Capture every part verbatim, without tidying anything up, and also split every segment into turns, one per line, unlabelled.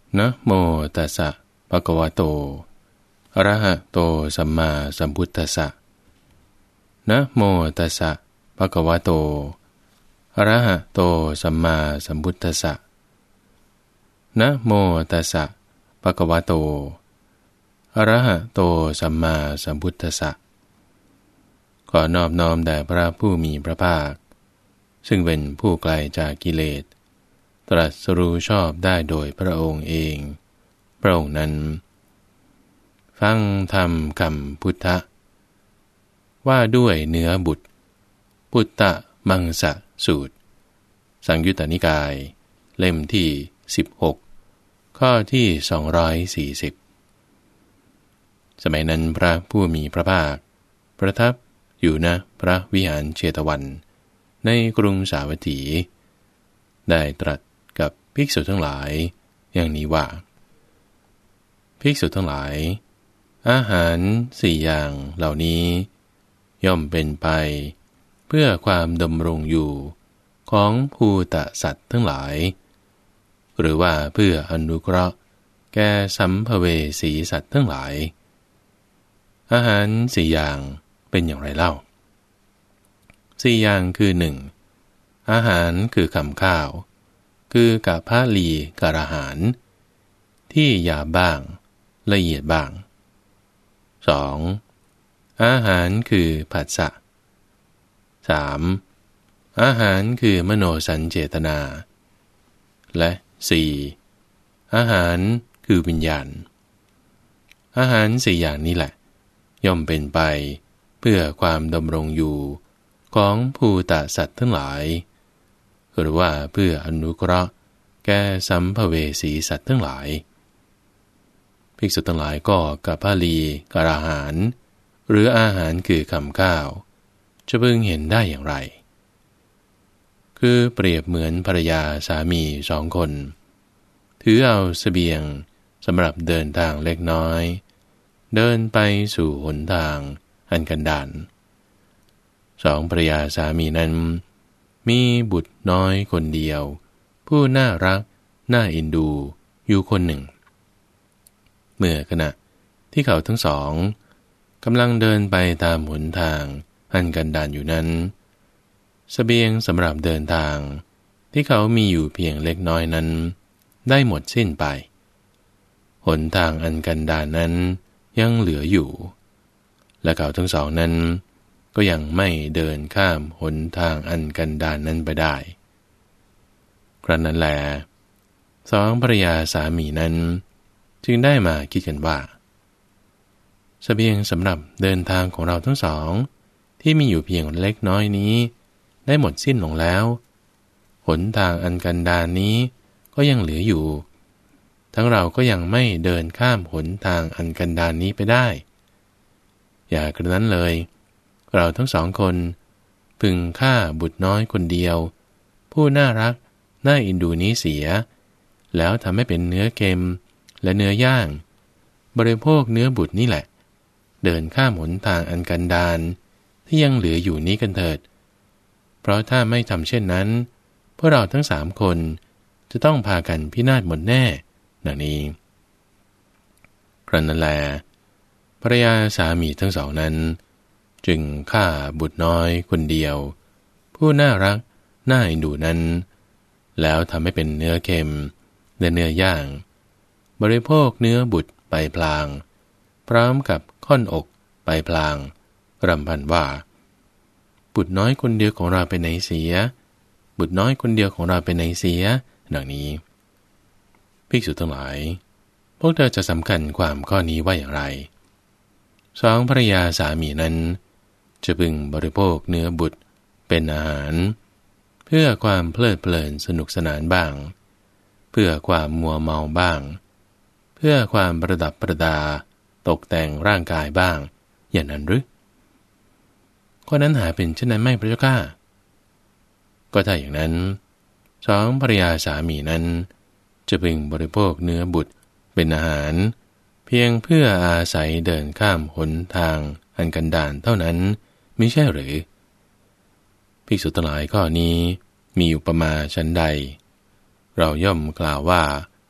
นะโมตัสสะภะคะวะโตอะระหะโตสัมมาสัมพุทธัสสะนะโมตัสสะภะคะวะโตอะระหะโตสัมมาสัมพุทธัสสะนะโมตัสสะภะคะวะโตอะระหะโตสัมมาสัมพุทธัสสะขอนอบน้อมแด่พระผู้มีพระภาคซึ่งเป็นผู้ไกลจากกิเลสตรัสรู้ชอบได้โดยพระองค์เองพระองค์นั้นฟังธรรมคำพุทธะว่าด้วยเนื้อบุตรพุทธมังสสูตรสังยุตตนิกายเล่มที่สิบหกข้อที่สองร้อยสี่สิบสมัยนั้นพระผู้มีพระภาคประทับอยู่ณพระวิหารเชตวันในกรุงสาวัตถีได้ตรัสกับภิกษุทั้งหลายอย่างนี้ว่าภิกษุทั้งหลายอาหารสี่อย่างเหล่านี้ย่อมเป็นไปเพื่อความดำรงอยู่ของภูตสัตว์ทั้งหลายหรือว่าเพื่ออนุเคราะห์แก่สัมภเวสีสัตว์ทั้งหลายอาหารสี่อย่างเป็นอย่างไรเล่าสี่อย่างคือหนึ่งอาหารคือคำข้าวคือกะพะลีกะอาหารที่หยาบบ้างละเอียดบ้างสองอาหารคือผัสสะสามอาหารคือมโนสัญเจตนาและสี่อาหารคือวิญญาณอาหารสี่อย่างนี้แหละย่อมเป็นไปเพื่อความดำรงอยู่ของภูตสัตว์ทั้งหลายหรือว่าเพื่ออนุเคราะห์แก่สัมภเวสีสัตว์ทั้งหลายภิกษุทั้งหลายก็กะพะลีกะอาหารหรืออาหารคือคำข้าวจะพึงเห็นได้อย่างไรคือเปรียบเหมือนภรรยาสามีสองคนถือเอาเสบียงสำหรับเดินทางเล็กน้อยเดินไปสู่หนทางอันกันดารสองภรรยาสามีนั้นมีบุตรน้อยคนเดียวผู้น่ารักน่าเอ็นดูอยู่คนหนึ่งเมื่อขณะที่เขาทั้งสองกำลังเดินไปตามหนทางอันกันดารอยู่นั้นเสบียงสำหรับเดินทางที่เขามีอยู่เพียงเล็กน้อยนั้นได้หมดสิ้นไปหนทางอันกันดารนั้นยังเหลืออยู่และเขาทั้งสองนั้นก็ยังไม่เดินข้ามหนทางอันกันดารนั้นไปได้ครั้นนั้นแลสองภรรยาสามีนั้นจึงได้มาคิดกันว่าเสบียงสำหรับเดินทางของเราทั้งสองที่มีอยู่เพียงเล็กน้อยนี้ได้หมดสิ้นลงแล้วหนทางอันกันดารนี้ก็ยังเหลืออยู่ทั้งเราก็ยังไม่เดินข้ามหนทางอันกันดารนี้ไปได้อย่ากระนั้นเลยเราทั้งสองคนพึงฆ่าบุตรน้อยคนเดียวผู้น่ารักน่าเอ็นดูนี้เสียแล้วทำให้เป็นเนื้อเค็มและเนื้อย่างบริโภคเนื้อบุตรนี่แหละเดินข้ามหนทางอันกันดารที่ยังเหลืออยู่นี้กันเถิดเพราะถ้าไม่ทำเช่นนั้นพวกเราทั้งสามคนจะต้องพากันพินาศหมดแน่ดังนี้ครั้นนั้นแลภรรยาสามีทั้งสองนั้นจึงฆ่าบุตรน้อยคนเดียวผู้น่ารักน่าเอ็นดูนั้นแล้วทำให้เป็นเนื้อเค็มและเนื้อย่างบริโภคเนื้อบุตรไปพลางพร้อมกับค่อนอกไปพลางรำพันว่าบุตรน้อยคนเดียวของเราเป็นไหนเสียบุตรน้อยคนเดียวของเราเป็นไหนเสียดังนี้ภิกษุทั้งหลายพวกเธอจะสำคัญความข้อนี้ว่าอย่างไรสองภรรยาสามีนั้นจะพึงบริโภคเนื้อบุตรเป็นอาหารเพื่อความเพลิดเพลินสนุกสนานบ้างเพื่อความมัวเมาบ้างเพื่อความประดับประดาตกแต่งร่างกายบ้างอย่างนั้นหรือข้อนั้นหาเป็นเช่นนั้นไม่พระเจ้าข้าก็ถ้าอย่างนั้นสองภรรยาสามีนั้นจะพึงบริโภคเนื้อบุตรเป็นอาหารเพียงเพื่ออาศัยเดินข้ามหนทางอันกันดารเท่านั้นมิใช่หรือภิกษุทั้งหลายข้อนี้มีอุปมาชั้นใดเราย่อมกล่าวว่า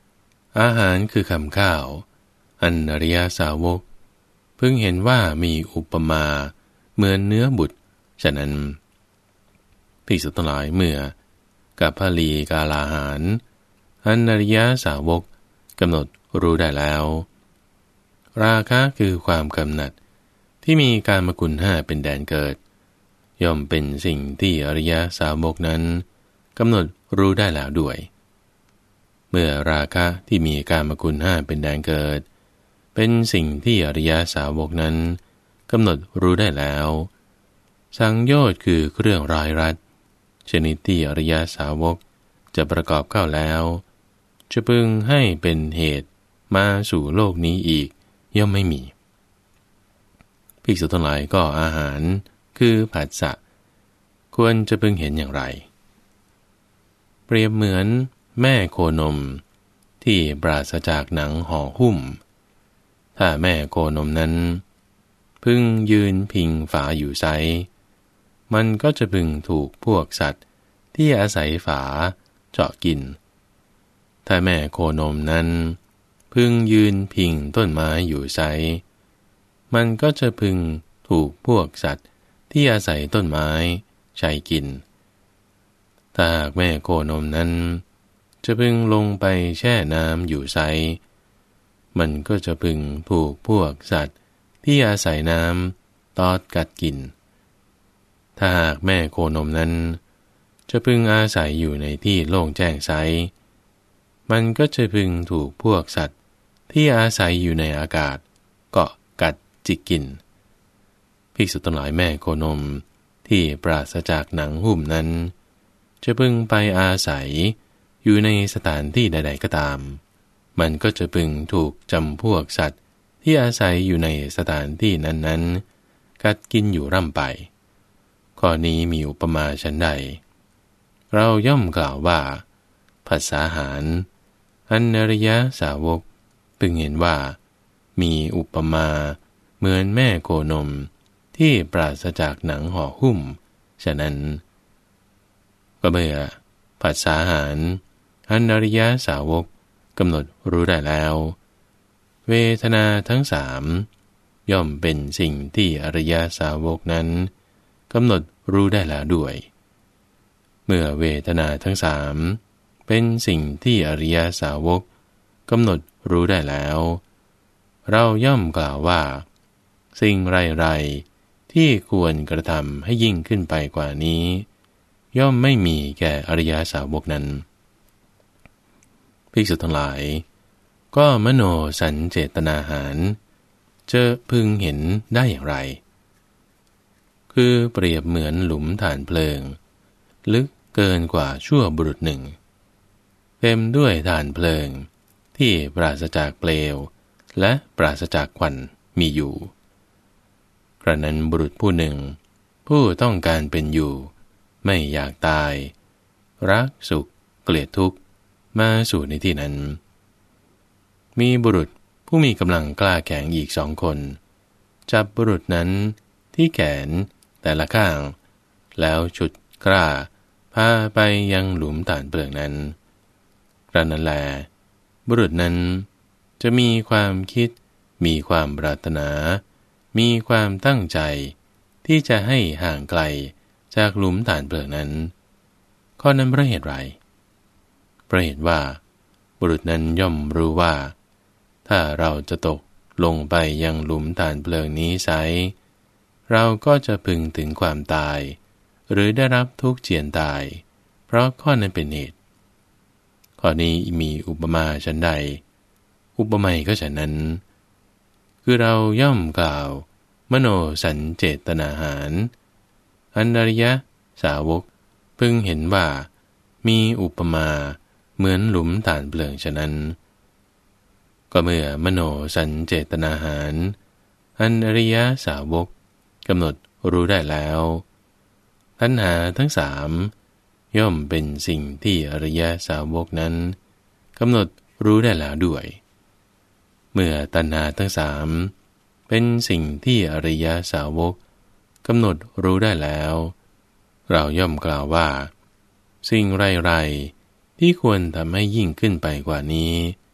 อาหารคือคำข้าวอันอริยสาวกเพิ่งเห็นว่ามีอุปมาเหมือนเนื้อบุตรฉะนั้นภิกษุทั้งหลายเมื่อกับพลีกาลาหารอันอริยสาวกกำหนดรู้ได้แล้วราคะคือความกำหนัดที่มีการมกุลห้าเป็นแดนเกิดย่อมเป็นสิ่งที่อริยสาวกนั้นกำหนดรู้ได้แล้วด้วยเมื่อราคะที่มีการมกุลห้าเป็นแดนเกิดเป็นสิ่งที่อริยสาวกนั้นกำหนดรู้ได้แล้วสังโยชน์คือเครื่องร้อยรัดชนิดที่อริยสาวกจะประกอบเข้าแล้วจะพึงให้เป็นเหตุมาสู่โลกนี้อีกย่อมไม่มีภิกษุทั้งหลายก็อาหารคือผัสสะควรจะพึงเห็นอย่างไรเปรียบเหมือนแม่โคนมที่ปราศจากหนังห่อหุ้มถ้าแม่โคนมนั้นพึงยืนพิงฝาอยู่ไซมันก็จะพึงถูกพวกสัตว์ที่อาศัยฝาเจาะกินถ้าแม่โคนมนั้นพึงยืนพิงต้นไม้อยู่ไซมันก็จะพึงถูกพวกสัตว์ที่อาศัยต้นไม้ใช้กินถ้าหากแม่โคนมนั้นจะพึงลงไปแช่น้ำอยู่ไซมันก็จะพึงถูกพวกสัตว์ที่อาศัยน้ำตอดกัดกินถ้าหากแม่โคนมนั้นจะพึงอาศัยอยู่ในที่โล่งแจ้งไซมันก็จะพึงถูกพวกสัตว์ที่อาศัยอยู่ในอากาศเกาะกัดจิกกินภิกษุทั้งหลายแม่โคนมที่ปราศจากหนังหุ้มนั้นจะพึงไปอาศัยอยู่ในสถานที่ใดๆก็ตามมันก็จะพึงถูกจำพวกสัตว์ที่อาศัยอยู่ในสถานที่นั้นๆกัดกินอยู่ร่ำไปข้อนี้มีอุปมาฉันใดเราย่อมกล่าวว่าผัสสะอาหารอันอริยสาวกพึงเห็นว่ามีอุปมาเหมือนแม่โคนมที่ปราศจากหนังห่อหุ้มฉะนั้นก็เมื่อผัสสะอาหารอันอริยสาวกกำหนดรู้ได้แล้วเวทนาทั้งสามย่อมเป็นสิ่งที่อริยสาวกนั้นกำหนดรู้ได้แล้วด้วยเมื่อเวทนาทั้งสามเป็นสิ่งที่อริยสาวกกำหนดรู้ได้แล้วเราย่อมกล่าวว่าสิ่งไรๆที่ควรกระทำให้ยิ่งขึ้นไปกว่านี้ย่อมไม่มีแก่อริยสาวกนั้นภิกษุทั้งหลายก็มโนสัญเจตนาหารจะพึงเห็นได้อย่างไรคือเปรียบเหมือนหลุมฐานเพลิงลึกเกินกว่าชั่วบุรุษหนึ่งเต็มด้วยฐานเพลิงที่ปราศจากเปลวและปราศจากควันมีอยู่กระนั้นบุรุษผู้หนึ่งผู้ต้องการเป็นอยู่ไม่อยากตายรักสุขเกลียดทุกข์มาสู่ในที่นั้นมีบุรุษผู้มีกำลังกล้าแข็งอีกสองคนจับบุรุษนั้นที่แขนแต่ละข้างแล้วฉุดกล้าพาไปยังหลุมฐานเพลิงนั้นกระนั้นแลบุรุษนั้นจะมีความคิดมีความปรารถนามีความตั้งใจที่จะให้ห่างไกลจากหลุมฐานเพลิงนั้นข้อนั้นเพราะเหตุไรเพราะเหตุว่าบุรุษนั้นย่อมรู้ว่าถ้าเราจะตกลงไปยังหลุมฐานเพลิงนี้ไซเราก็จะพึงถึงความตายหรือได้รับทุกข์เจียนตายเพราะข้อนั้นเป็นเหตุข้อนี้มีอุปมาฉันใดอุปไมยก็ฉะนั้นคือเราย่อมกล่าวมโนสัญเจตนาหารอันอริยสาวกพึงเห็นว่ามีอุปมาเหมือนหลุมฐานเพลิงฉะนั้นก็เมื่อมโนสัญเจตนาหารอันอริยสาวกกำหนดรู้ได้แล้วตัณหาทั้งสามย่อมเป็นสิ่งที่อริยสาวกนั้นกำหนดรู้ได้แล้วด้วยเมื่อตัณหาทั้งสามเป็นสิ่งที่อริยสาวกกำหนดรู้ได้แล้วเราย่อมกล่าวว่าสิ่งไรๆที่ควรทำให้ยิ่งขึ้นไปกว่านี้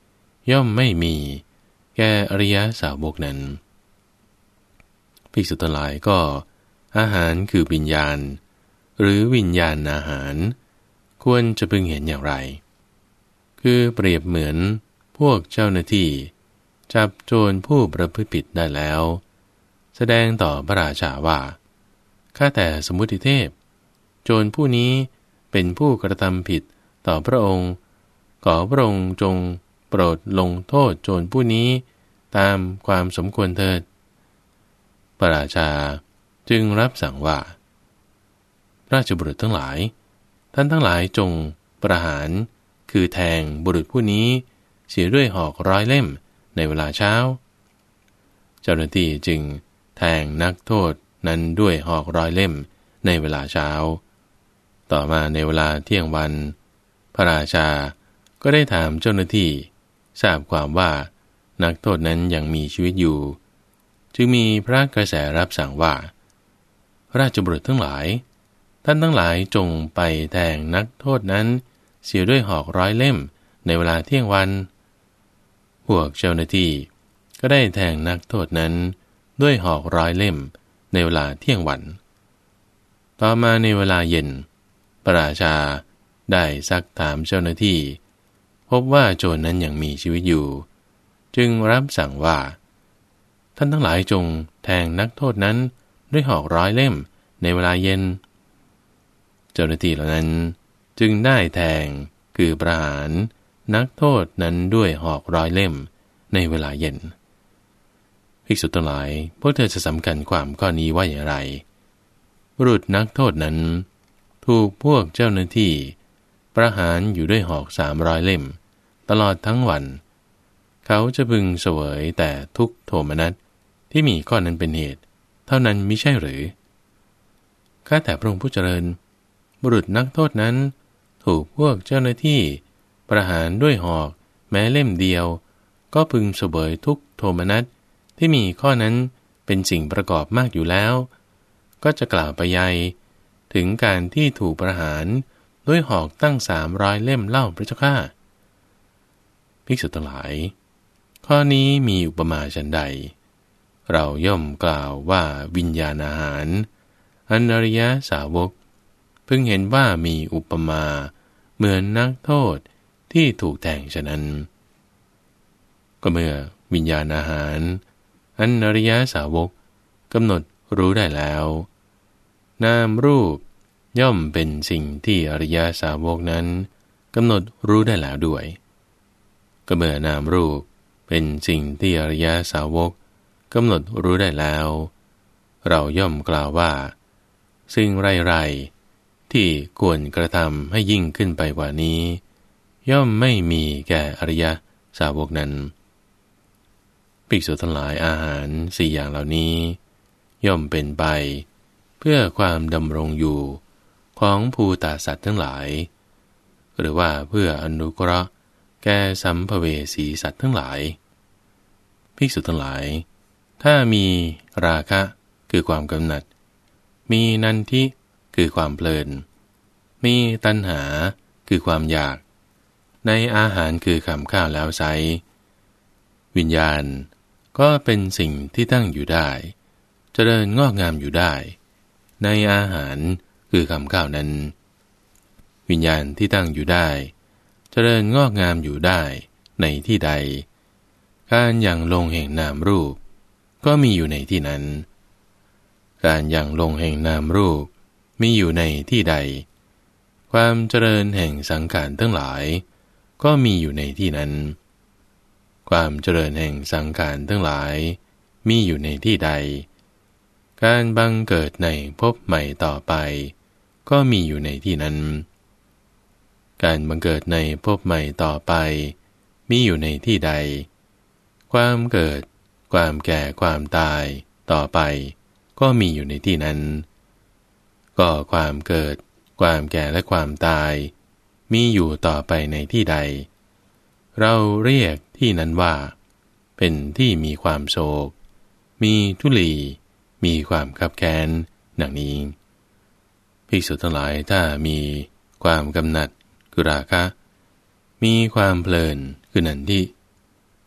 ย่อมไม่มีแก่อริยสาวกนั้นภิกษุทั้งหลายก็อาหารคือวิญญาณหรือวิญญาณอาหารควรจะพึงเห็นอย่างไรคือเปรียบเหมือนพวกเจ้าหน้าที่จับโจรผู้ประพฤติผิดได้แล้วแสดงต่อพระราชาว่าข้าแต่สมมุติเทพโจรผู้นี้เป็นผู้กระทำผิดต่อพระองค์ขอพระองค์จงโปรดลงโทษโจรผู้นี้ตามความสมควรเถิดพระราชาจึงรับสั่งว่าราชบุรุษทั้งหลายท่านทั้งหลายจงประหารคือแทงบุรุษผู้นี้เสียด้วยหอกร้อยเล่มในเวลาเช้าเจ้าหน้าที่จึงแทงนักโทษนั้นด้วยหอกร้อยเล่มในเวลาเช้าต่อมาในเวลาเที่ยงวันพระราชาก็ได้ถามเจ้าหน้าที่ทราบความว่านักโทษนั้นยังมีชีวิตอยู่จึงมีพระกระแสรับสั่งว่าราชบุรุษทั้งหลายท่านทั้งหลายจงไปแทงนักโทษนั้นเสียด้วยหอกร้อยเล่มในเวลาเที่ยงวันพวกเจ้าหน้าที่ก็ได้แทงนักโทษนั้นด้วยหอกร้อยเล่มในเวลาเที่ยงวันต่อมาในเวลาเย็นพระราชาได้ซักถามเจ้าหน้าที่พบว่าโจรนั้นยังมีชีวิตอยู่จึงรับสั่งว่าท่านทั้งหลายจงแทงนักโทษนั้นด้วยหอกร้อยเล่มในเวลาเย็นเจ้าหน้าที่เหล่านั้นจึงได้แทงคือประหารนักโทษนั้นด้วยหอกร้อยเล่มในเวลาเย็นภิกษุทั้งหลายพวกเธอจะสำคัญความข้อนี้ว่าอย่างไรบุรุษนักโทษนั้นถูกพวกเจ้าหน้าที่ประหารอยู่ด้วยหอกสามร้อยเล่มตลอดทั้งวันเขาจะพึงเสวยแต่ทุกโทมนัสที่มีข้อนั้นเป็นเหตุเท่านั้นมิใช่หรือข้าแต่พระองค์ผู้เจริญบุรุษนักโทษนั้นถูกพวกเจ้าหน้าที่ประหารด้วยหอกแม้เล่มเดียวก็พึงเสวยทุกโทมนัสที่มีข้อนั้นเป็นสิ่งประกอบมากอยู่แล้วก็จะกล่าวไปยัยถึงการที่ถูกประหารด้วยหอกตั้งสามร้อยเล่มเล่าพระเจ้าข้าภิกษุทั้งหลายข้อนี้มีอุปมาฉันใดเราย่อมกล่าวว่าวิญญาณอาหารอันอริยสาวกเพิ่งเห็นว่ามีอุปมาเหมือนนักโทษที่ถูกแทงฉะนั้นก็เมื่อวิญญาณอาหารอันอริยสาวกกำหนดรู้ได้แล้วนามรูปย่อมเป็นสิ่งที่อริยสาวกนั้นกำหนดรู้ได้แล้วด้วยก็เมื่อนามรูปเป็นสิ่งที่อริยสาวกกำหนดรู้ได้แล้วเราย่อมกล่าวว่าสิ่งไรๆที่ควรกระทำให้ยิ่งขึ้นไปกว่านี้ย่อมไม่มีแก่อริยสาวกนั้นภิกษุทั้งหลายอาหารสี่อย่างเหล่านี้ย่อมเป็นไปเพื่อความดำรงอยู่ของภูตสัตว์ทั้งหลายหรือว่าเพื่ออนุเคราะห์แก่สัมภเวสีสัตว์ทั้งหลายภิกษุทั้งหลายถ้ามีราคะคือความกำหนัดมีนันทิคือความเพลินมีตัณหาคือความอยากในอาหารคือคำข้าวแล้วไซวิญญาณก็เป็นสิ่งที่ตั้งอยู่ได้เจริญงอกงามอยู่ได้ในอาหารคือคำข้าวนั้นวิญญาณที่ตั้งอยู่ได้เจริญงอกงามอยู่ได้ในที่ใดการยังลงแห่งนามรูปก็มีอยู่ในที่นั้นการยังลงแห่งนามรูปมีอยู่ในที่ใดความเจริญแห่งสังขารทั้งหลายก็มีอยู่ในที่นั้นความเจริญแห่งสังขารทั้งหลายมีอยู่ในที่ใดการบังเกิดในภพใหม่ต่อไปก็มีอยู่ในที่นั้นการบังเกิดในภพใหม่ต่อไปมีอยู่ในที่ใดความเกิดความแก่ความตายต่อไปก็มีอยู่ในที่นั้นก็ความเกิดความแก่และความตายมีอยู่ต่อไปในที่ใดเราเรียกที่นั้นว่าเป็นที่มีความโศกมีทุลีมีความคับแค้นดังนี้ภิกษุทั้งหลายถ้ามีความกำหนัดคือราคะมีความเพลินคือนันทิ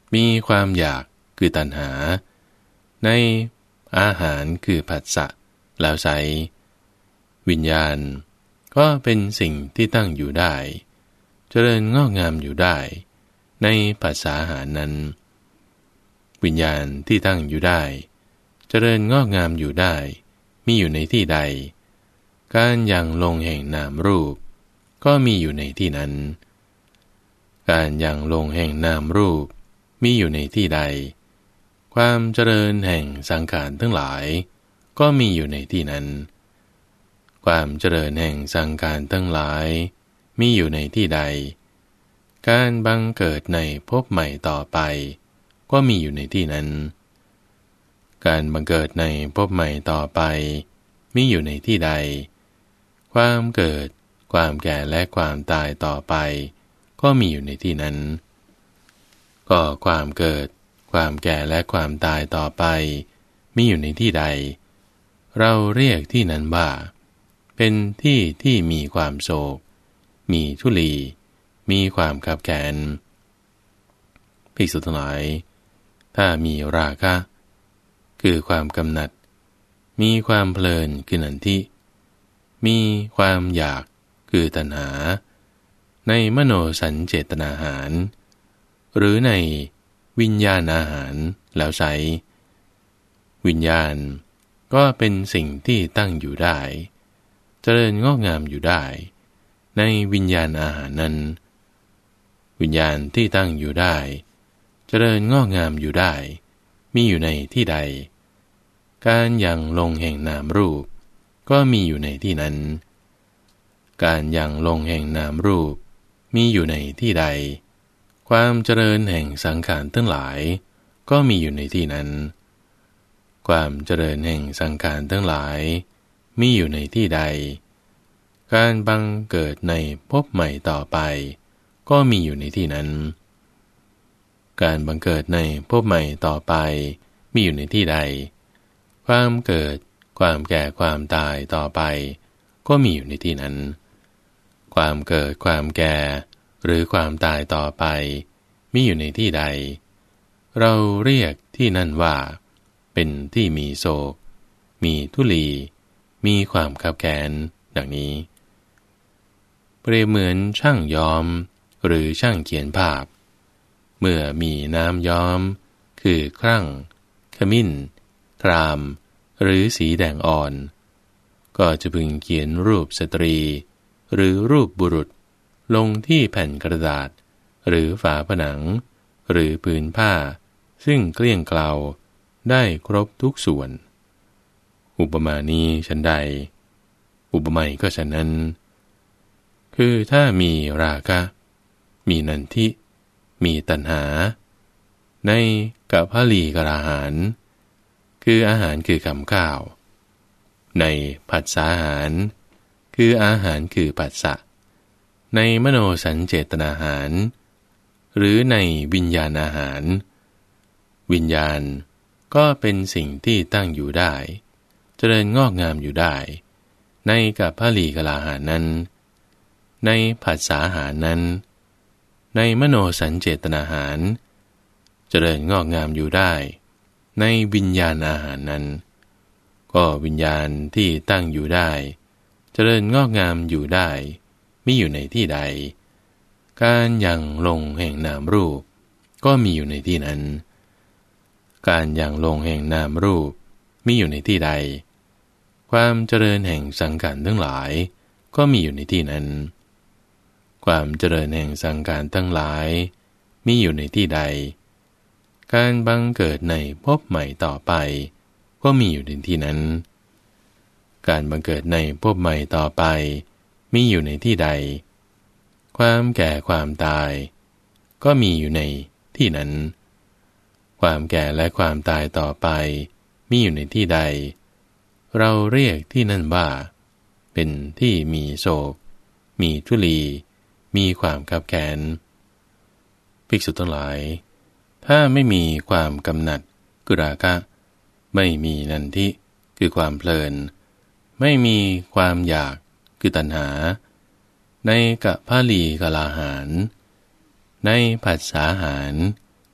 มีความอยากคือตัณหาในอาหารคือผัสสะแล้วไซวิญญาณก็เป็นสิ่งที่ตั้งอยู่ได้เจริญงอกงามอยู่ได้ในภาษาอาหารนั้นวิญญาณที่ตั้งอยู่ได้เจริญงอกงามอยู่ได้มีอยู่ในที่ใดการยังลงแห่งนามรูปก็มีอยู่ในที่นั้นการยังลงแห่งนามรูปมีอยู่ในที่ใดความเจริญแห่งสังขารทั้งหลายก็มีอยู่ในที่นั้นความเจริญแห่งสังขารทั้งหลายมีอยู่ในที่ใดการบังเกิดในภพใหม่ต่อไปก็มีอยู่ในที่นั้นการบังเกิดในภพใหม่ต่อไปมีอยู่ในที่ใดความเกิดความแก่และความตายต่อไปก็มีอยู่ในที่นั้นก็ความเกิดความแก่และความตายต่อไปมีอยู่ในที่ใดเราเรียกที่นั้นว่าเป็นที่ที่มีความโศกมีทุลีมีความขับแค้นภิกษุทั้งหลายถ้ามีราคะคือความกำหนัดมีความเพลินคือนันทิมีความอยากคือตัณหาในมโนสัญเจตนาหารหรือในวิญญาณอาหารแล้วใช้วิญญาณก็เป็นสิ่งที่ตั้งอยู่ได้เจริญงอกงามอยู่ได้ในวิญญาณอาหารนั้นวิญญาณที่ตั้งอยู่ได้เจริญงอกงามอยู่ได้มีอยู่ในที่ใดการยังลงแห่งนามรูปก็มีอยู่ในที่นั้นการยังลงแห่งนามรูปมีอยู่ในที่ใดความเจริญแห่งสังขารทั้งหลายก็มีอยู่ในที่นั้นความเจริญแห่งสังขารทั้งหลายมีอยู่ในที่ใดการบังเกิดในภพใหม่ต่อไปก็มีอยู่ในที่นั้นการบังเกิดในภพใหม่ต่อไปมีอยู่ในที่ใดความเกิดความแก่ความตายต่อไปก็มีอยู่ในที่นั้นความเกิดความแก่หรือความตายต่อไปมีอยู่ในที่ใดเราเรียกที่นั่นว่าเป็นที่มีโศกมีทุลีมีความขับแค้นดังนี้เปรียบเหมือนช่างย้อมหรือช่างเขียนภาพเมื่อมีน้ำย้อมคือครั่งขมิ้นทรามหรือสีแดงอ่อนก็จะพึงเขียนรูปสตรีหรือรูปบุรุษลงที่แผ่นกระดาษหรือฝาผนังหรือผืนผ้าซึ่งเกลี้ยงเกลาได้ครบทุกส่วนอุปมานี้ฉันใดอุปไมยก็ฉะนั้นคือถ้ามีราคะมีนันทิมีตัณหาในกัปพลีกราหารคืออาหารคือคำข้าวในผัสสะอาหารคืออาหารคือผัสสะในมโนสัญเจตนาหารหรือในวิญญาณอาหารวิญญาณก็เป็นสิ่งที่ตั้งอยู่ได้เจริญงอกงามอยู่ได้ในกัปพลีกราหารนั้นในผัสสะอาหารนั้นในมโนสัญเจตนาหารเจริญงอกงามอยู่ได้ในวิญญาณอาหารนั้นก็วิญญาณที่ตั้งอยู่ได้เจริญงอกงามอยู่ได้มีอยู่ในที่ใดการยังลงแห่งนามรูปก็มีอยู่ในที่นั้นการยังลงแห่งนามรูปมีอยู่ในที่ใดความเจริญแห่งสังขารทั้งหลายก็มีอยู่ในที่นั้นความเจริญแห่งสังขารทั้งหลายมีอยู่ในที่ใดการบังเกิดในภพใหม่ต่อไปก็มีอยู่ในที่นั้นการบังเกิดในภพใหม่ต่อไปมีอยู่ในที่ใดความแก่ความตายก็มีอยู่ในที่นั้นความแก่และความตายต่อไปมีอยู่ในที่ใดเราเรียกที่นั่นว่าเป็นที่มีโศกมีทุลีมีความขับแค้นภิกษุทั้งหลายถ้าไม่มีความกำหนัดคือราคะไม่มีนันทิคือความเพลินไม่มีความอยากคือตัณหาในกัปพลีกลาหารในผัสสะอาหาร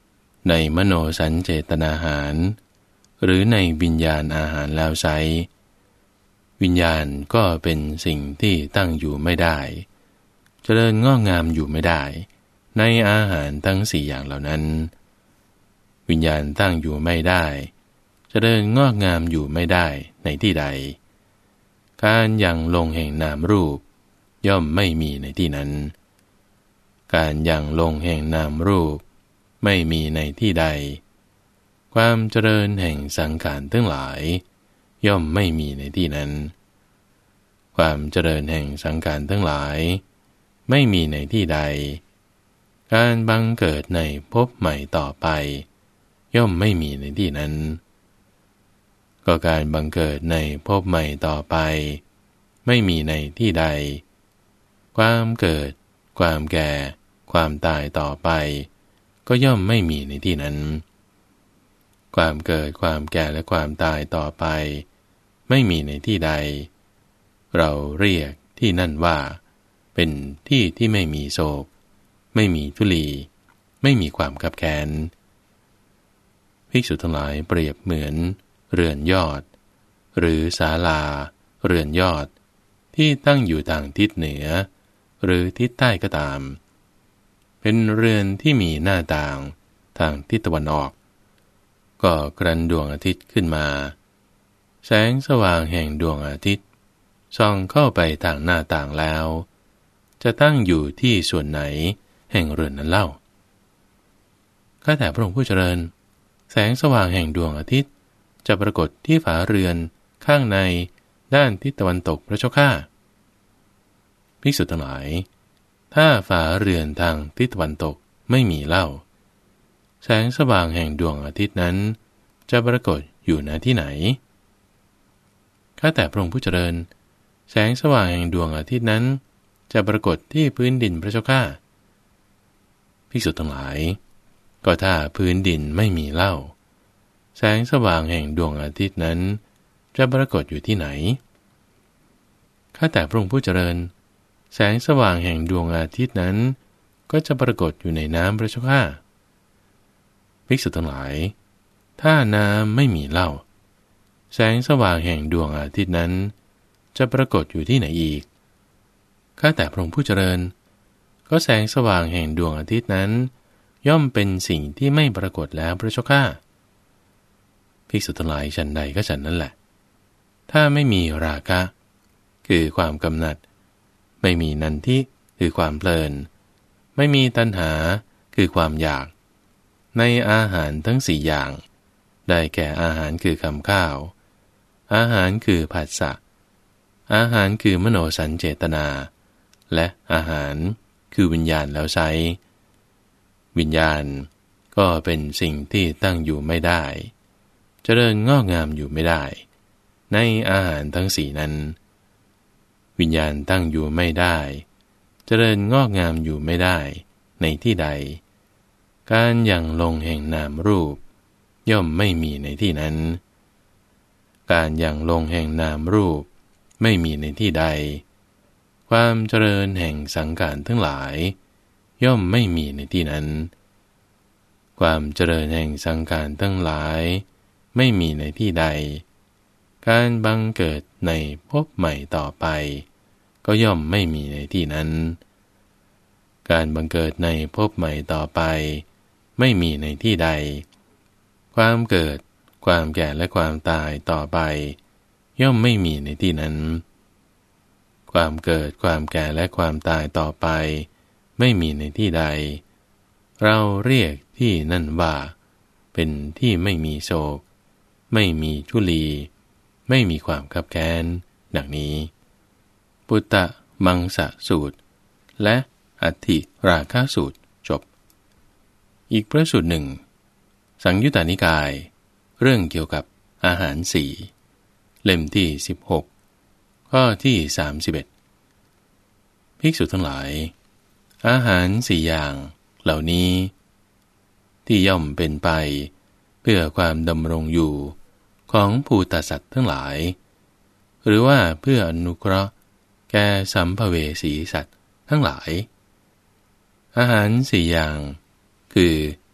ในมโนสัญเจตนาหารหรือในวิญญาณอาหารแล้วไซร้วิญญาณก็เป็นสิ่งที่ตั้งอยู่ไม่ได้เจริญงอกงามอยู่ไม่ได้ในอาหารทั้งสี่อย่างเหล่านั้นวิญญาณตั้งอยู่ไม่ได้เจริญงอกงามอยู่ไม่ได้ในที่ใดการยังลงแห่งนามรูปย่อมไม่มีในที่นั้นการยังลงแห่งนามรูปไม่มีในที่ใดความเจริญแห่งสังขารทั้งหลายย่อมไม่มีในที่นั้นความเจริญแห่งสังขารทั้งหลายไม่มีในที่ใดการบังเกิดในภพใหม่ต่อไปย่อมไม่มีในที่นั้นก็การบังเกิดในภพใหม่ต่อไปไม่มีในที่ใดความเกิดความแก่ความตายต่อไปก็ย่อมไม่มีในที่นั้นความเกิดความแก่และความตายต่อไปไม่มีในที่ใดเราเรียกที่นั่นว่าเป็นที่ที่ไม่มีโศกไม่มีทุลีไม่มีความคับแค้นภิกษุทั้งหลายเปรียบเหมือนเรือนยอดหรือศาลาเรือนยอดที่ตั้งอยู่ทางทิศเหนือหรือทิศใต้ก็ตามเป็นเรือนที่มีหน้าต่างทางทิศตะวันออกก็กรันดวงอาทิตย์ขึ้นมาแสงสว่างแห่งดวงอาทิตย์ส่องเข้าไปทางหน้าต่างแล้วจะตั้งอยู่ที่ส่วนไหนแห่งเรือนนั้นเล่าข้าแต่พระองค์ผู้เจริญแสงสว่างแห่งดวงอาทิตย์จะปรากฏที่ฝาเรือนข้างในด้านทิศตะวันตกพระเจ้าข้าภิกษุทั้งหลายถ้าฝาเรือนทางทิศตะวันตกไม่มีเล่าแสงสว่างแห่งดวงอาทิตย์นั้นจะปรากฏอยู่ณที่ไหนข้าแต่พระองค์ผู้เจริญแสงสว่างแห่งดวงอาทิตย์นั้นจะปรากฏที่พื้นดินพระเจ้าข้าภิกษุทั้งหลายก็ถ้าพื้นดินไม่มีเล่าแสงสว่างแห่งดวงอาทิตย์นั้นจะปรากฏอยู่ที่ไหนข้าแต่พระองค์ผู้เจริญแสงสว่างแห่งดวงอาทิตย์นั้นก็จะปรากฏอยู่ในน้ำพระเจ้าข้าภิกษุทั้งหลายถ้าน้ำไม่มีเล่าแสงสว่างแห่งดวงอาทิตย์นั้นจะปรากฏอยู่ที่ไหนอีกข้าแต่พระองค์ผู้เจริญก็แสงสว่างแห่งดวงอาทิตย์นั้นย่อมเป็นสิ่งที่ไม่ปรากฏแล้วพระเจ้าข้าภิกษุทั้งหลายฉันใดก็ฉันนั้นแหละถ้าไม่มีราคะคือความกำหนัดไม่มีนันทิคือความเพลินไม่มีตัณหาคือความอยากในอาหารทั้งสี่อย่างได้แก่อาหารคือคำข้าวอาหารคือผัสสะอาหารคือมโนสัญเจตนาและอาหารคือวิญญาณแล้วใช้วิญญาณก็เป็นสิ่งที่ตั้งอยู่ไม่ได้เจริญงอกงามอยู่ไม่ได้ในอาหารทั้งสี่นั้นวิญญาณตั้งอยู่ไม่ได้เจริญงอกงามอยู่ไม่ได้ในที่ใดการยังลงแห่งนามรูปย่อมไม่มีในที่นั้นการยังลงแห่งนามรูปไม่มีในที่ใดความเจริญแห่งสังขารทั้งหลายย่อมไม่มีในที่นั้นความเจริญแห่งสังขารทั้งหลายไม่มีในที่ใดการบังเกิดในภพใหม่ต่อไปก็ย่อมไม่มีในที่นั้นการบังเกิดในภพใหม่ต่อไปไม่มีในที่ใดความเกิดความแก่และความตายต่อไปย่อมไม่มีในที่นั้นความเกิดความแก่และความตายต่อไปไม่มีในที่ใดเราเรียกที่นั่นว่าเป็นที่ไม่มีโศกไม่มีทุลีไม่มีความคับแค้นดังนี้ปุตตะมังสะสูตรและอธิราคะสูตรจบอีกพระสูตรหนึ่งสังยุตตนิกายเรื่องเกี่ยวกับอาหารสี่เล่มที่สิบหกข้อที่สามสิบเอ็ดภิกษุทั้งหลายอาหารสี่อย่างเหล่านี้ที่ย่อมเป็นไปเพื่อความดำรงอยู่ของภูตสัตว์ทั้งหลายหรือว่าเพื่ออนุเคราะห์แก่สัมภเวสีสัตว์ทั้งหลายอาหารสี่อย่างคือ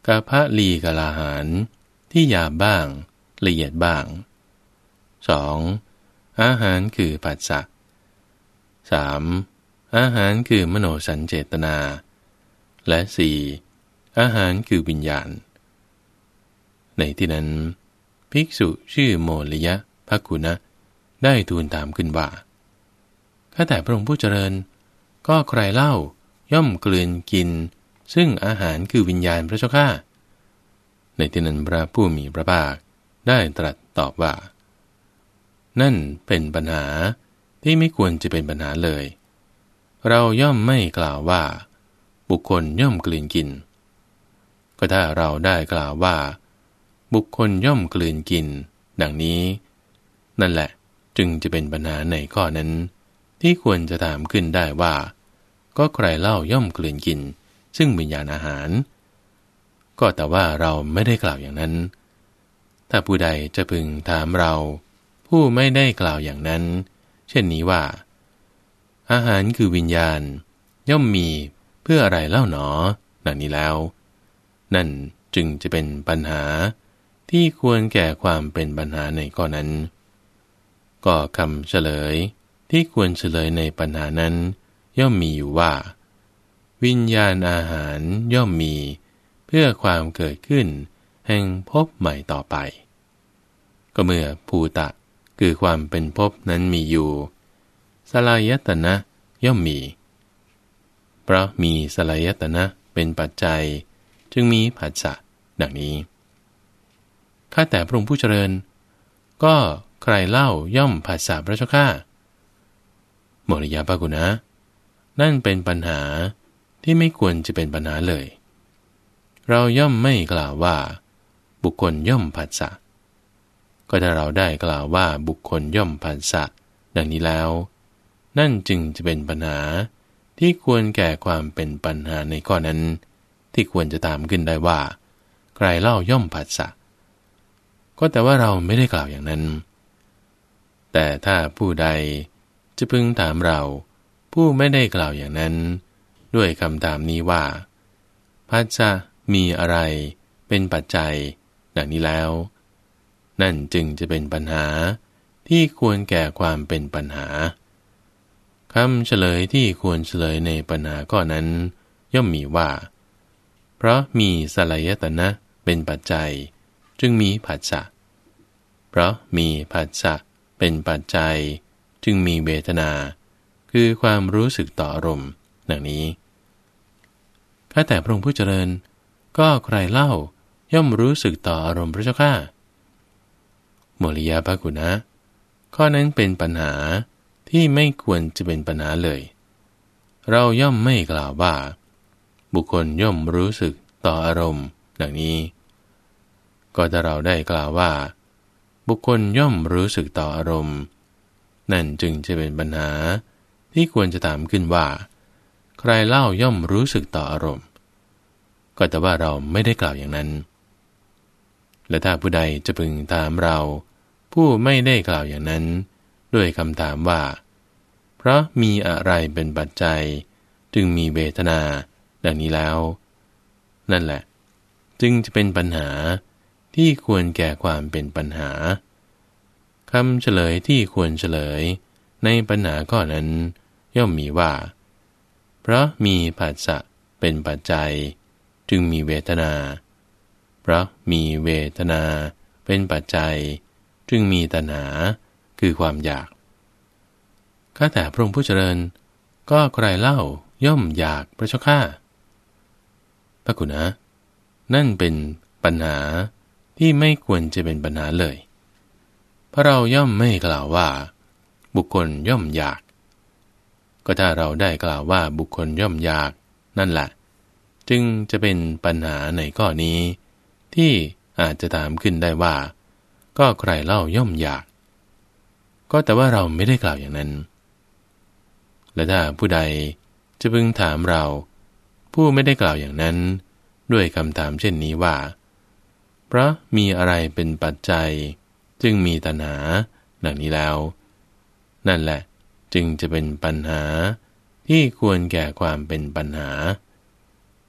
กาพะลีกลาหารที่หยาบบ้างละเอียดบ้าง สอง. อาหารคือผัสสะ สาม. อาหารคือมโนสัญเจตนาและ สี่. อาหารคือวิญญาณในที่นั้นภิกษุชื่อโมลิยะภักขุนะได้ทูลถามขึ้นว่าข้าแต่พระองค์ผู้เจริญก็ใครเล่าย่อมกลืนกินซึ่งอาหารคือวิญญาณพระเจ้าข้าในที่นั้นพระผู้มีพระภาคได้ตรัสตอบว่านั่นเป็นปัญหาที่ไม่ควรจะเป็นปัญหาเลยเราย่อมไม่กล่าวว่าบุคคลย่อมกลืนกินก็ถ้าเราได้กล่าวว่าบุคคลย่อมกลืนกินดังนี้นั่นแหละจึงจะเป็นปัญหาในข้อนั้นที่ควรจะถามขึ้นได้ว่าก็ใครเล่าย่อมกลืนกินซึ่งวิญญาณอาหารก็แต่ว่าเราไม่ได้กล่าวอย่างนั้นถ้าผู้ใดจะพึงถามเราผู้ไม่ได้กล่าวอย่างนั้นเช่นนี้ว่าอาหารคือวิญญาณย่อมมีเพื่ออะไรเล่าหนอดังนี้แล้วนั่นจึงจะเป็นปัญหาที่ควรแก่ความเป็นปัญหาในข้อนั้นก็คำเฉลยที่ควรเฉลยในปัญหานั้นย่อมมีอยู่ว่าวิญญาณอาหารย่อมมีเพื่อความเกิดขึ้นแห่งภพใหม่ต่อไปก็เมื่อภูตะคือความเป็นภพนั้นมีอยู่สลายตนะย่อมมีเพราะมีสลายตนะเป็นปัจจัยจึงมีผัสสะดังนี้ข้าแต่พระองค์ผู้เจริญก็ใครเล่าย่อมผัสสะพระเจ้าข้าโมริยะภักขุนะนั่นเป็นปัญหาที่ไม่ควรจะเป็นปัญหาเลยเราย่อมไม่กล่าวว่าบุคคลย่อมผัสสะก็ถ้าเราได้กล่าวว่าบุคคลย่อมผัสสะดังนี้แล้วนั่นจึงจะเป็นปัญหาที่ควรแก่ความเป็นปัญหาในข้อนั้นที่ควรจะตามขึ้นได้ว่าใครเล่าย่อมผัสสะก็แต่ว่าเราไม่ได้กล่าวอย่างนั้นแต่ถ้าผู้ใดจะพึงถามเราผู้ไม่ได้กล่าวอย่างนั้นด้วยคำถามนี้ว่าผัสสะมีอะไรเป็นปัจจัยดังนี้แล้วนั่นจึงจะเป็นปัญหาที่ควรแก่ความเป็นปัญหาคำเฉลยที่ควรเฉลยในปัญหาข้อนั้นย่อมมีว่าเพราะมีสลายตนะเป็นปัจจัยจึงมีผัสสะเพราะมีผัสสะเป็นปัจจัยจึงมีเวทนาคือความรู้สึกต่ออารมณ์ดังนี้ข้าแต่พระองค์ผู้เจริญก็ใครเล่าย่อมรู้สึกต่ออารมณ์พระเจ้าข้าโมริยะภักขุนะข้อนั้นเป็นปัญหาที่ไม่ควรจะเป็นปัญหาเลยเราย่อมไม่กล่าวว่าบุคคลย่อมรู้สึกต่ออารมณ์ดังนี้ก็ถ้าเราได้กล่าวว่าบุคคลย่อมรู้สึกต่ออารมณ์นั่นจึงจะเป็นปัญหาที่ควรจะถามขึ้นว่าใครเล่าย่อมรู้สึกต่ออารมณ์ก็แต่ว่าเราไม่ได้กล่าวอย่างนั้นและถ้าผู้ใดจะพึงถามเราผู้ไม่ได้กล่าวอย่างนั้นด้วยคำถามว่าเพราะมีอะไรเป็นปัจจัยจึงมีเวทนาดังนี้แล้วนั่นแหละจึงจะเป็นปัญหาที่ควรแก่ความเป็นปัญหาคำเฉลยที่ควรเฉลยในปัญหาข้อนั้นย่อมมีว่าเพราะมีผัสสะเป็นปัจจัยจึงมีเวทนาเพราะมีเวทนาเป็นปัจจัยจึงมีตัณหาคือความอยากข้าแต่พระองค์ผู้เจริญก็ใครเล่าย่อมอยากพระเจ้าข้าภักขุนะนั่นเป็นปัญหาที่ไม่ควรจะเป็นปัญหาเลยเพราะเราย่อมไม่กล่าวว่าบุคคลย่อมอยากก็ถ้าเราได้กล่าวว่าบุคคลย่อมอยากนั่นแหละจึงจะเป็นปัญหาในข้อนี้ที่อาจจะถามขึ้นได้ว่าก็ใครเล่าย่อมอยากก็แต่ว่าเราไม่ได้กล่าวอย่างนั้นและถ้าผู้ใดจะพึงถามเราผู้ไม่ได้กล่าวอย่างนั้นด้วยคำถามเช่นนี้ว่าเพราะมีอะไรเป็นปัจจัยจึงมีตัณหาดังนี้แล้วนั่นแหละจึงจะเป็นปัญหาที่ควรแก่ความเป็นปัญหา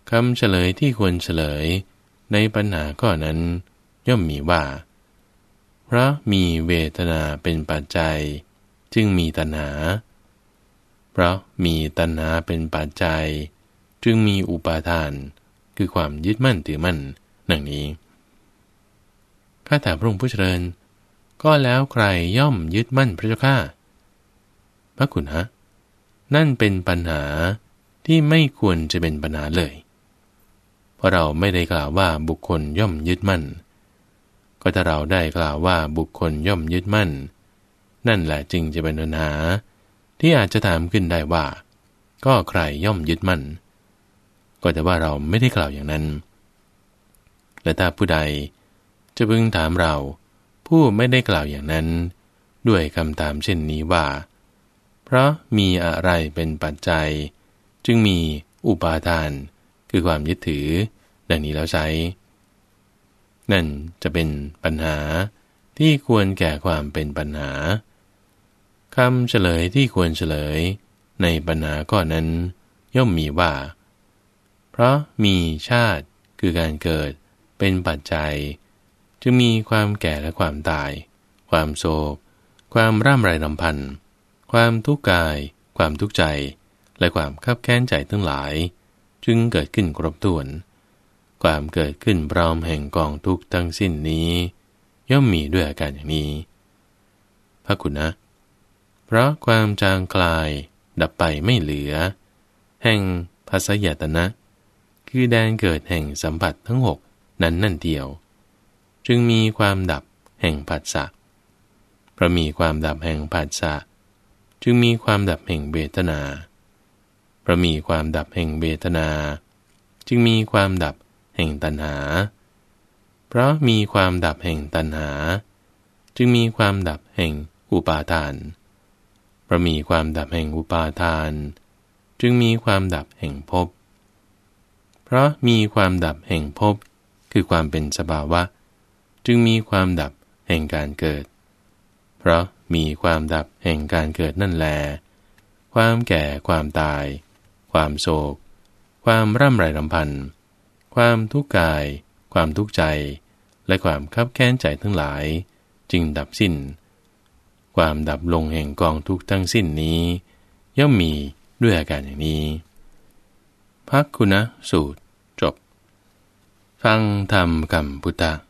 คำเฉลยที่ควรเฉลยในปัญหาข้อนั้นย่อมมีว่าเพราะมีเวทนาเป็นปัจจัยจึงมีตัณหาเพราะมีตัณหาเป็นปัจจัยจึงมีอุปาทานคือความยึดมั่นถือมั่นดังนี้ข้าแต่พระองค์ผู้เจริญก็แล้วใครย่อมยึดมั่นพระเจ้าข้าพระคุณฮะนั่นเป็นปัญหาที่ไม่ควรจะเป็นปัญหาเลยเพราะเราไม่ได้กล่าวว่าบุคคลย่อมยึดมั่นก็ถ้าเราได้กล่าวว่าบุคคลย่อมยึดมั่นนั่นแหละจึงจะเป็นปัญหาที่อาจจะถามขึ้นได้ว่าก็ใครย่อมยึดมั่นก็แต่ว่าเราไม่ได้กล่าวอย่างนั้นและถ้าผู้ใดจะพึงถามเราผู้ไม่ได้กล่าวอย่างนั้นด้วยคำถามเช่นนี้ว่าเพราะมีอะไรเป็นปัจจัยจึงมีอุปาทานคือความยึดถือดังนี้แล้วใช้นั่นจะเป็นปัญหาที่ควรแก่ความเป็นปัญหาคำเฉลยที่ควรเฉลยในปัญหาข้อนั้นย่อมมีว่าเพราะมีชาติคือการเกิดเป็นปัจจัยจึงมีความแก่และความตายความโศกความร่ำไรรำพันความทุกข์กายความทุกข์ใจและความคับแค้นใจทั้งหลายจึงเกิดขึ้นครบถ้วนความเกิดขึ้นพร้อมแห่งกองทุกข์ทั้งสิ้นนี้ย่อมมีด้วยอาการอย่างนี้พระคุณนะเพราะความจางคลายดับไปไม่เหลือแห่งภาษยตนะคือแดนเกิดแห่งสัมผัสทั้งหกนั้นนั่นเดียวจึงมีความดับแห่งผัสสะเพราะมีความดับแห่งผัสสะจึงมีความดับแห่งเวทนาเพราะมีความดับแห่งเวทนาจึงมีความดับแห่งตัณหาเพราะมีความดับแห่งตัณหาจึงมีความดับแห่งอุปาทานเพราะมีความดับแห่งอุปาทานจึงมีความดับแห่งภพเพราะมีความดับแห่งภพคือความเป็นสภาวะจึงมีความดับแห่งการเกิดเพราะมีความดับแห่งการเกิดนั่นแลความแก่ความตายความโศกความร่ำไรรำพันความทุกข์กายความทุกข์ใจและความคับแค้นใจทั้งหลายจึงดับสิ้นความดับลงแห่งกองทุกข์ทั้งสิ้นนี้ย่อมมีด้วยอาการอย่างนี้ภักคุณสูตรจบฟังธรรมคำพุทธ